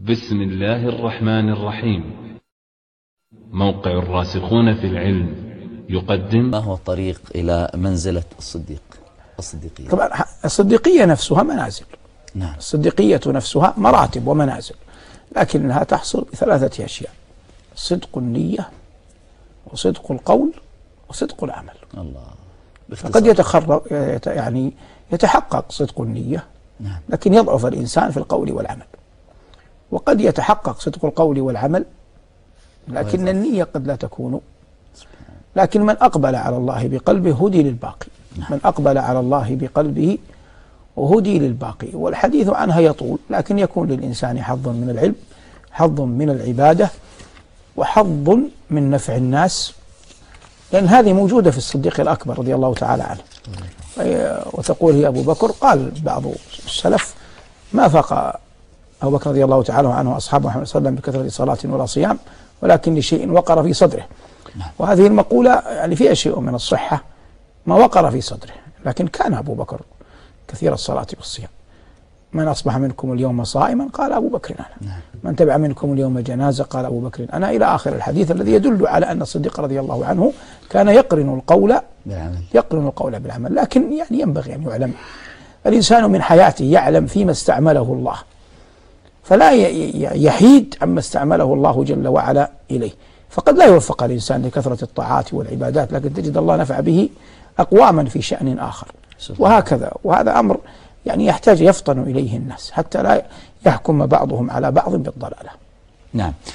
بسم الله الرحمن الرحيم. موقع الراسخون في العلم يقدم. ما هو الطريق إلى منزلة الصديقية؟ طبعا الصديقية نفسها منازل. نعم. الصديقية نفسها مراتب ومنازل، لكنها تحصل بثلاثة أشياء: صدق النية، وصدق القول، وصدق العمل. الله. فقد يتحقق صدق النية، نعم، لكن يضعف الإنسان في القول والعمل. وقد يتحقق صدق القول والعمل، لكن النية قد لا تكون. لكن من أقبل على الله بقلبه هدي للباقي. من أقبل على الله بقلبه وهدي للباقي. والحديث عنها يطول، لكن يكون للإنسان حظ من العلم، حظ من العبادة، وحظ من نفع الناس، لأن هذه موجودة في الصديق الأكبر رضي الله تعالى عنه. وتقول هي أبو بكر. قال بعض السلف: ما فاق أبو بكر رضي الله تعالى عنه أصحاب محمد صلى الله عليه وسلم بكثرة صلاة ولا صيام، ولكن لشيء وقر في صدره. وهذه المقولة يعني فيها شيء من الصحة، ما وقر في صدره. لكن كان أبو بكر كثير الصلاة والصيام. من أصبح منكم اليوم صائما قال أبو بكر أنا. من تبع منكم اليوم جنازة قال أبو بكر أنا، إلى آخر الحديث الذي يدل على أن الصديق رضي الله عنه كان يقرن القول بالعمل. لكن يعني ينبغي أن يعلم الإنسان من حياته، يعلم فيما استعمله الله، فلا يحيد عما استعمله الله جل وعلا إليه. فقد لا يوفق الإنسان لكثرة الطاعات والعبادات، لكن تجد الله نفع به أقواما في شأن آخر، وهكذا. وهذا أمر يعني يحتاج يفطن إليه الناس حتى لا يحكم بعضهم على بعض بالضلالة. نعم.